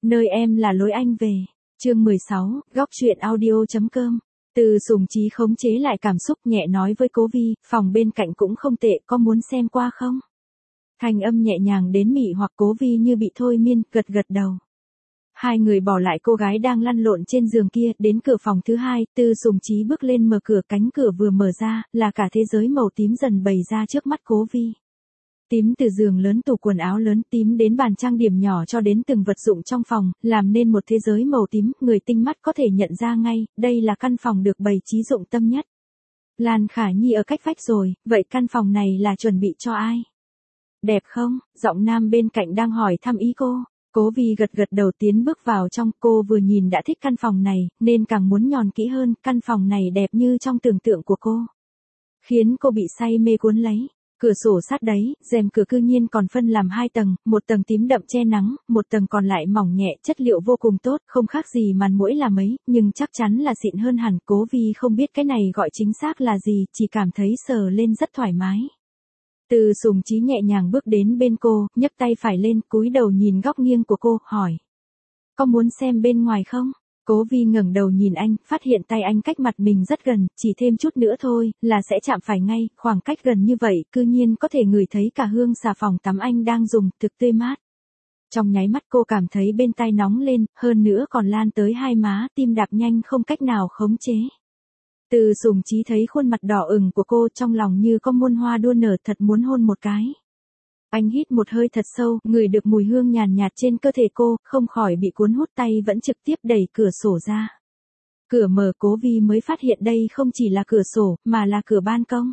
Nơi em là lối anh về. Chương 16, góc truyện audio.com. Từ Sùng Chí khống chế lại cảm xúc nhẹ nói với Cố Vi, phòng bên cạnh cũng không tệ, có muốn xem qua không? Thanh âm nhẹ nhàng đến mị hoặc Cố Vi như bị thôi miên, gật gật đầu. Hai người bỏ lại cô gái đang lăn lộn trên giường kia, đến cửa phòng thứ hai, Từ Sùng Chí bước lên mở cửa, cánh cửa vừa mở ra, là cả thế giới màu tím dần bày ra trước mắt Cố Vi. Tím từ giường lớn, tủ quần áo lớn, tím đến bàn trang điểm nhỏ cho đến từng vật dụng trong phòng, làm nên một thế giới màu tím, người tinh mắt có thể nhận ra ngay, đây là căn phòng được bày trí dụng tâm nhất. Lan Khả Nhi ở cách vách rồi, vậy căn phòng này là chuẩn bị cho ai? Đẹp không? Giọng nam bên cạnh đang hỏi thăm ý cô. Cố Vi gật gật đầu tiến bước vào trong, cô vừa nhìn đã thích căn phòng này, nên càng muốn nhòn kỹ hơn, căn phòng này đẹp như trong tưởng tượng của cô. Khiến cô bị say mê cuốn lấy. Cửa sổ sát đấy, rèm cửa cư nhiên còn phân làm hai tầng, một tầng tím đậm che nắng, một tầng còn lại mỏng nhẹ, chất liệu vô cùng tốt, không khác gì màn muỗi là mấy, nhưng chắc chắn là xịn hơn hẳn. Cố Vi không biết cái này gọi chính xác là gì, chỉ cảm thấy sờ lên rất thoải mái. Từ Sùng Chí nhẹ nhàng bước đến bên cô, nhấc tay phải lên, cúi đầu nhìn góc nghiêng của cô, hỏi. Có muốn xem bên ngoài không? Cố Vi ngẩng đầu nhìn anh, phát hiện tay anh cách mặt mình rất gần, chỉ thêm chút nữa thôi, là sẽ chạm phải ngay, khoảng cách gần như vậy, cư nhiên có thể ngửi thấy cả hương xà phòng tắm anh đang dùng, thực tươi mát. Trong nháy mắt cô cảm thấy bên tai nóng lên, hơn nữa còn lan tới hai má, tim đạp nhanh không cách nào khống chế. Từ Sùng Chí thấy khuôn mặt đỏ ửng của cô, trong lòng như có muôn hoa đua nở, thật muốn hôn một cái. Anh hít một hơi thật sâu, ngửi được mùi hương nhàn nhạt trên cơ thể cô, không khỏi bị cuốn hút, tay vẫn trực tiếp đẩy cửa sổ ra. Cửa mở, Cố Vi mới phát hiện đây không chỉ là cửa sổ, mà là cửa ban công.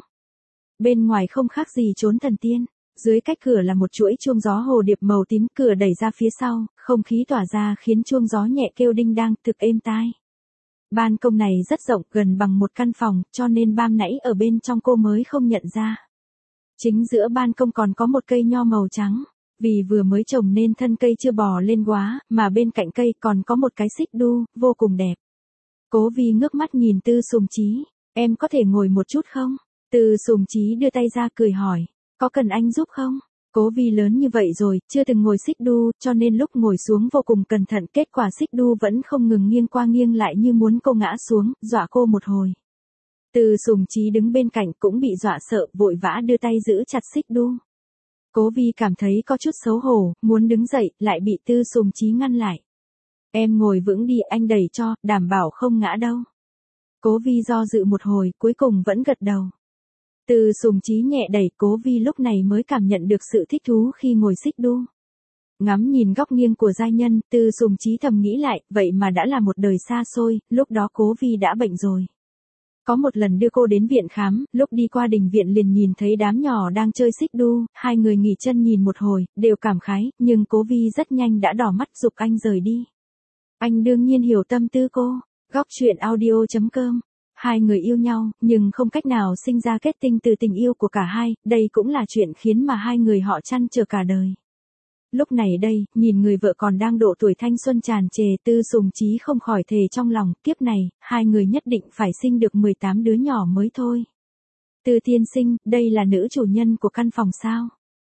Bên ngoài không khác gì chốn thần tiên, dưới cách cửa là một chuỗi chuông gió hồ điệp màu tím, cửa đẩy ra phía sau, không khí tỏa ra khiến chuông gió nhẹ kêu đinh đang, thực êm tai. Ban công này rất rộng, gần bằng một căn phòng, cho nên ban nãy ở bên trong cô mới không nhận ra. Chính giữa ban công còn có một cây nho màu trắng, vì vừa mới trồng nên thân cây chưa bò lên quá, mà bên cạnh cây còn có một cái xích đu, vô cùng đẹp. Cố Vi ngước mắt nhìn Từ Sùng Chí, em có thể ngồi một chút không? Từ Sùng Chí đưa tay ra cười hỏi, có cần anh giúp không? Cố Vi lớn như vậy rồi, chưa từng ngồi xích đu, cho nên lúc ngồi xuống vô cùng cẩn thận, kết quả xích đu vẫn không ngừng nghiêng qua nghiêng lại như muốn cô ngã xuống, dọa cô một hồi. Từ Sùng Chí đứng bên cạnh cũng bị dọa sợ, vội vã đưa tay giữ chặt xích đu. Cố Vi cảm thấy có chút xấu hổ, muốn đứng dậy, lại bị Từ Sùng Chí ngăn lại. Em ngồi vững đi, anh đẩy cho, đảm bảo không ngã đâu. Cố Vi do dự một hồi, cuối cùng vẫn gật đầu. Từ Sùng Chí nhẹ đẩy, Cố Vi lúc này mới cảm nhận được sự thích thú khi ngồi xích đu. Ngắm nhìn góc nghiêng của giai nhân, Từ Sùng Chí thầm nghĩ lại, vậy mà đã là một đời xa xôi, lúc đó Cố Vi đã bệnh rồi. Có một lần đưa cô đến viện khám, lúc đi qua đình viện liền nhìn thấy đám nhỏ đang chơi xích đu, hai người nghỉ chân nhìn một hồi, đều cảm khái, nhưng Cố Vi rất nhanh đã đỏ mắt giục anh rời đi. Anh đương nhiên hiểu tâm tư cô. Góc truyện audio.com. Hai người yêu nhau, nhưng không cách nào sinh ra kết tinh từ tình yêu của cả hai, đây cũng là chuyện khiến mà hai người họ trăn trở cả đời. Lúc này đây, nhìn người vợ còn đang độ tuổi thanh xuân tràn trề, Từ Sùng Chí không khỏi thề trong lòng, kiếp này, hai người nhất định phải sinh được 18 đứa nhỏ mới thôi. Từ tiên sinh, đây là nữ chủ nhân của căn phòng sao?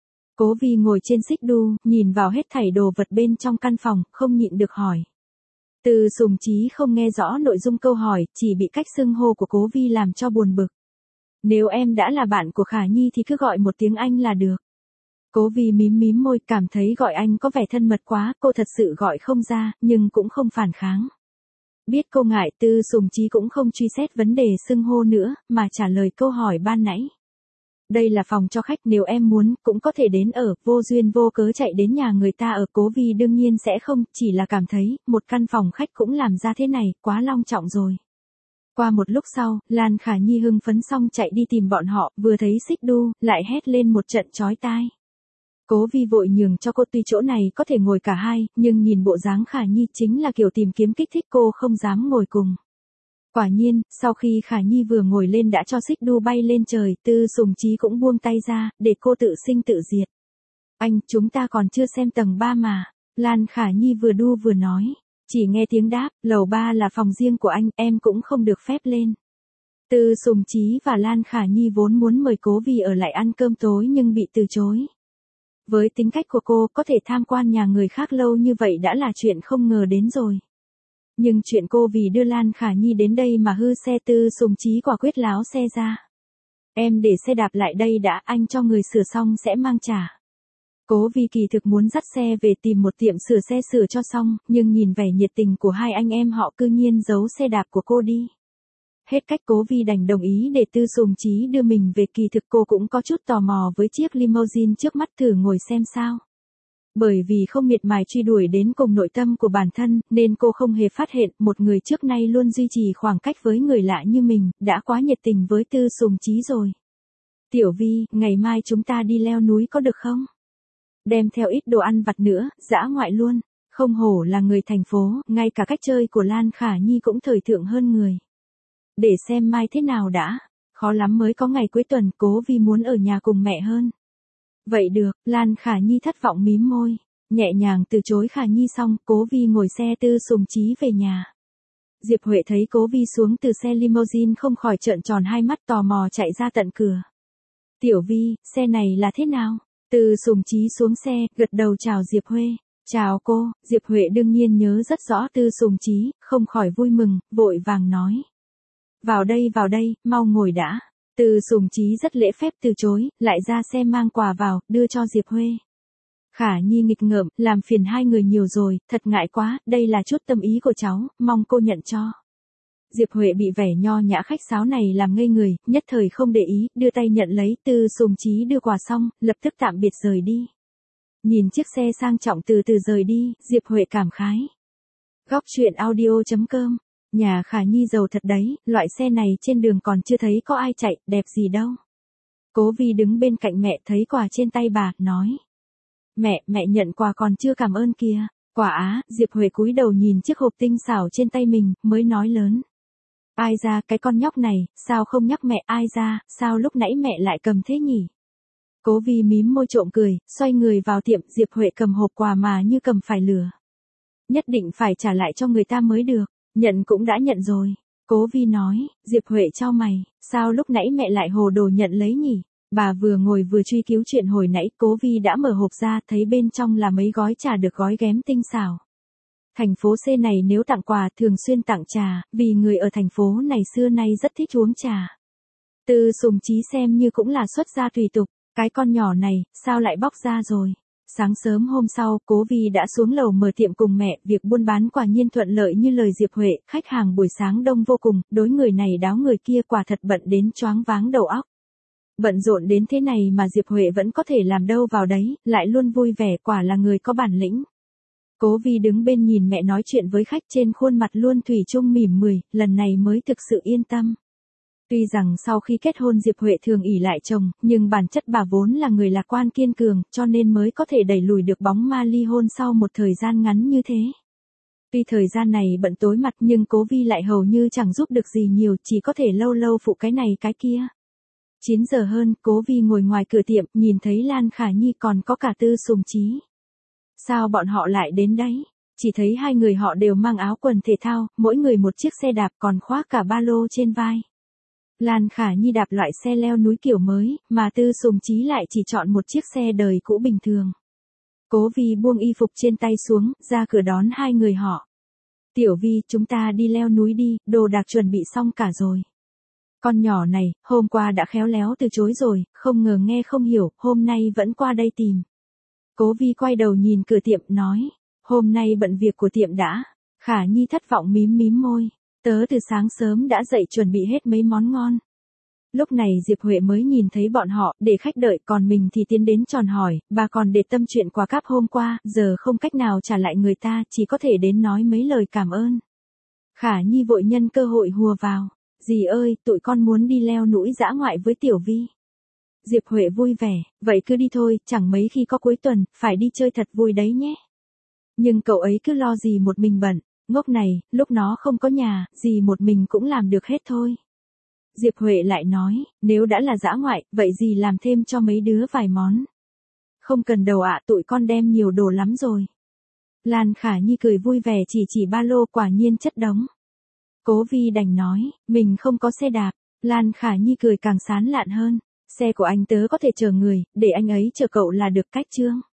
Cố Vi ngồi trên xích đu, nhìn vào hết thảy đồ vật bên trong căn phòng, không nhịn được hỏi. Từ Sùng Chí không nghe rõ nội dung câu hỏi, chỉ bị cách xưng hô của Cố Vi làm cho buồn bực. Nếu em đã là bạn của Khả Nhi thì cứ gọi một tiếng anh là được. Cố Vi mím mím môi, cảm thấy gọi anh có vẻ thân mật quá, cô thật sự gọi không ra, nhưng cũng không phản kháng. Biết cô ngại, Từ Sùng Chí cũng không truy xét vấn đề xưng hô nữa, mà trả lời câu hỏi ban nãy. Đây là phòng cho khách, nếu em muốn, cũng có thể đến ở, vô duyên vô cớ chạy đến nhà người ta ở. Cố Vi đương nhiên sẽ không, chỉ là cảm thấy, một căn phòng khách cũng làm ra thế này, quá long trọng rồi. Qua một lúc sau, Lan Khả Nhi hưng phấn xong chạy đi tìm bọn họ, vừa thấy xích đu, lại hét lên một trận chói tai. Cố Vi vội nhường cho cô, tuy chỗ này có thể ngồi cả hai, nhưng nhìn bộ dáng Khả Nhi chính là kiểu tìm kiếm kích thích, cô không dám ngồi cùng. Quả nhiên, sau khi Khả Nhi vừa ngồi lên đã cho xích đu bay lên trời, Từ Sùng Chí cũng buông tay ra, để cô tự sinh tự diệt. Anh, chúng ta còn chưa xem tầng 3 mà. Lan Khả Nhi vừa đu vừa nói. Chỉ nghe tiếng đáp, lầu 3 là phòng riêng của anh, em cũng không được phép lên. Từ Sùng Chí và Lan Khả Nhi vốn muốn mời Cố Vi ở lại ăn cơm tối nhưng bị từ chối. Với tính cách của cô, có thể tham quan nhà người khác lâu như vậy đã là chuyện không ngờ đến rồi. Nhưng chuyện cô vì đưa Lan Khả Nhi đến đây mà hư xe, Tư Sùng Chí quả quyết láo xe ra. Em để xe đạp lại đây đã, anh cho người sửa xong sẽ mang trả. Cố Vi kỳ thực muốn dắt xe về tìm một tiệm sửa xe sửa cho xong, nhưng nhìn vẻ nhiệt tình của hai anh em họ cư nhiên giấu xe đạp của cô đi. Hết cách Cố Vi đành đồng ý để Tư Sùng Chí đưa mình về, kỳ thực cô cũng có chút tò mò với chiếc limousine trước mắt thử ngồi xem sao. Bởi vì không miệt mài truy đuổi đến cùng nội tâm của bản thân, nên cô không hề phát hiện một người trước nay luôn duy trì khoảng cách với người lạ như mình, đã quá nhiệt tình với Tư Sùng Chí rồi. Tiểu Vi, ngày mai chúng ta đi leo núi có được không? Đem theo ít đồ ăn vặt nữa, dã ngoại luôn. Không hổ là người thành phố, ngay cả cách chơi của Lan Khả Nhi cũng thời thượng hơn người. Để xem mai thế nào đã. Khó lắm mới có ngày cuối tuần, Cố Vi muốn ở nhà cùng mẹ hơn. Vậy được, Lan Khả Nhi thất vọng mím môi. Nhẹ nhàng từ chối Khả Nhi xong, Cố Vi ngồi xe Tư Sùng Chí về nhà. Diệp Huệ thấy Cố Vi xuống từ xe limousine không khỏi trợn tròn hai mắt tò mò chạy ra tận cửa. Tiểu Vi, xe này là thế nào? Tư Sùng Chí xuống xe, gật đầu chào Diệp Huệ. Chào cô, Diệp Huệ đương nhiên nhớ rất rõ Tư Sùng Chí, không khỏi vui mừng, vội vàng nói. Vào đây, mau ngồi đã. Tư Sùng Chí rất lễ phép từ chối, lại ra xe mang quà vào, đưa cho Diệp Huệ. Khả Nhi nghịch ngợm, làm phiền hai người nhiều rồi, thật ngại quá, đây là chút tâm ý của cháu, mong cô nhận cho. Diệp Huệ bị vẻ nho nhã khách sáo này làm ngây người, nhất thời không để ý, đưa tay nhận lấy. Tư Sùng Chí đưa quà xong, lập tức tạm biệt rời đi. Nhìn chiếc xe sang trọng từ từ rời đi, Diệp Huệ cảm khái. Góc truyện audio.com. Nhà Khả Nhi giàu thật đấy, loại xe này trên đường còn chưa thấy có ai chạy, đẹp gì đâu. Cố Vi đứng bên cạnh mẹ thấy quà trên tay bà, nói. Mẹ nhận quà còn chưa cảm ơn kìa. Quả á, Diệp Huệ cúi đầu nhìn chiếc hộp tinh xảo trên tay mình, mới nói lớn. Ai ra, cái con nhóc này, sao không nhắc mẹ, ai ra, sao lúc nãy mẹ lại cầm thế nhỉ? Cố Vi mím môi trộm cười, xoay người vào tiệm, Diệp Huệ cầm hộp quà mà như cầm phải lửa. Nhất định phải trả lại cho người ta mới được, nhận cũng đã nhận rồi. Cố Vi nói, Diệp Huệ chau mày, sao lúc nãy mẹ lại hồ đồ nhận lấy nhỉ? Bà vừa ngồi vừa truy cứu chuyện hồi nãy, Cố Vi đã mở hộp ra, thấy bên trong là mấy gói trà được gói ghém tinh xảo. Thành phố C này nếu tặng quà thường xuyên tặng trà, vì người ở thành phố này xưa nay rất thích uống trà. Tư Sùng Chí xem như cũng là xuất gia tùy tục, cái con nhỏ này, sao lại bóc ra rồi. Sáng sớm hôm sau, Cố Vi đã xuống lầu mở tiệm cùng mẹ, việc buôn bán quả nhiên thuận lợi như lời Diệp Huệ, khách hàng buổi sáng đông vô cùng, đối người này đáo người kia, quả thật bận đến choáng váng đầu óc. Bận rộn đến thế này mà Diệp Huệ vẫn có thể làm đâu vào đấy, lại luôn vui vẻ, quả là người có bản lĩnh. Cố Vi đứng bên nhìn mẹ nói chuyện với khách, trên khuôn mặt luôn thủy chung mỉm mười, lần này mới thực sự yên tâm. Tuy rằng sau khi kết hôn Diệp Huệ thường ỷ lại chồng, nhưng bản chất bà vốn là người lạc quan kiên cường, cho nên mới có thể đẩy lùi được bóng ma ly hôn sau một thời gian ngắn như thế. Tuy thời gian này bận tối mặt nhưng Cố Vi lại hầu như chẳng giúp được gì nhiều, chỉ có thể lâu lâu phụ cái này cái kia. 9 giờ hơn, Cố Vi ngồi ngoài cửa tiệm, nhìn thấy Lan Khả Nhi còn có cả Tư Sùng Chí. Sao bọn họ lại đến đấy? Chỉ thấy hai người họ đều mang áo quần thể thao, mỗi người một chiếc xe đạp còn khoác cả ba lô trên vai. Lan Khả Nhi đạp loại xe leo núi kiểu mới, mà Tư Sùng Chí lại chỉ chọn một chiếc xe đời cũ bình thường. Cố Vi buông y phục trên tay xuống, ra cửa đón hai người họ. Tiểu Vi, chúng ta đi leo núi đi, đồ đạc chuẩn bị xong cả rồi. Con nhỏ này, hôm qua đã khéo léo từ chối rồi, không ngờ nghe không hiểu, hôm nay vẫn qua đây tìm. Cố Vi quay đầu nhìn cửa tiệm, nói, hôm nay bận việc của tiệm đã. Khả Nhi thất vọng mím môi, tớ từ sáng sớm đã dậy chuẩn bị hết mấy món ngon. Lúc này Diệp Huệ mới nhìn thấy bọn họ, để khách đợi, còn mình thì tiến đến tròn hỏi, bà còn để tâm chuyện quà cáp hôm qua, giờ không cách nào trả lại người ta, chỉ có thể đến nói mấy lời cảm ơn. Khả Nhi vội nhân cơ hội hùa vào, dì ơi, tụi con muốn đi leo núi dã ngoại với Tiểu Vi. Diệp Huệ vui vẻ, vậy cứ đi thôi, chẳng mấy khi có cuối tuần, phải đi chơi thật vui đấy nhé. Nhưng cậu ấy cứ lo gì một mình bận, ngốc này, lúc nó không có nhà, gì một mình cũng làm được hết thôi. Diệp Huệ lại nói, nếu đã là dã ngoại, vậy gì làm thêm cho mấy đứa vài món. Không cần đâu ạ, tụi con đem nhiều đồ lắm rồi. Lan Khả Nhi cười vui vẻ chỉ ba lô, quả nhiên chất đống. Cố Vi đành nói, mình không có xe đạp. Lan Khả Nhi cười càng sán lạn hơn. Xe của anh tớ có thể chờ người, để anh ấy chờ cậu là được cách Trương.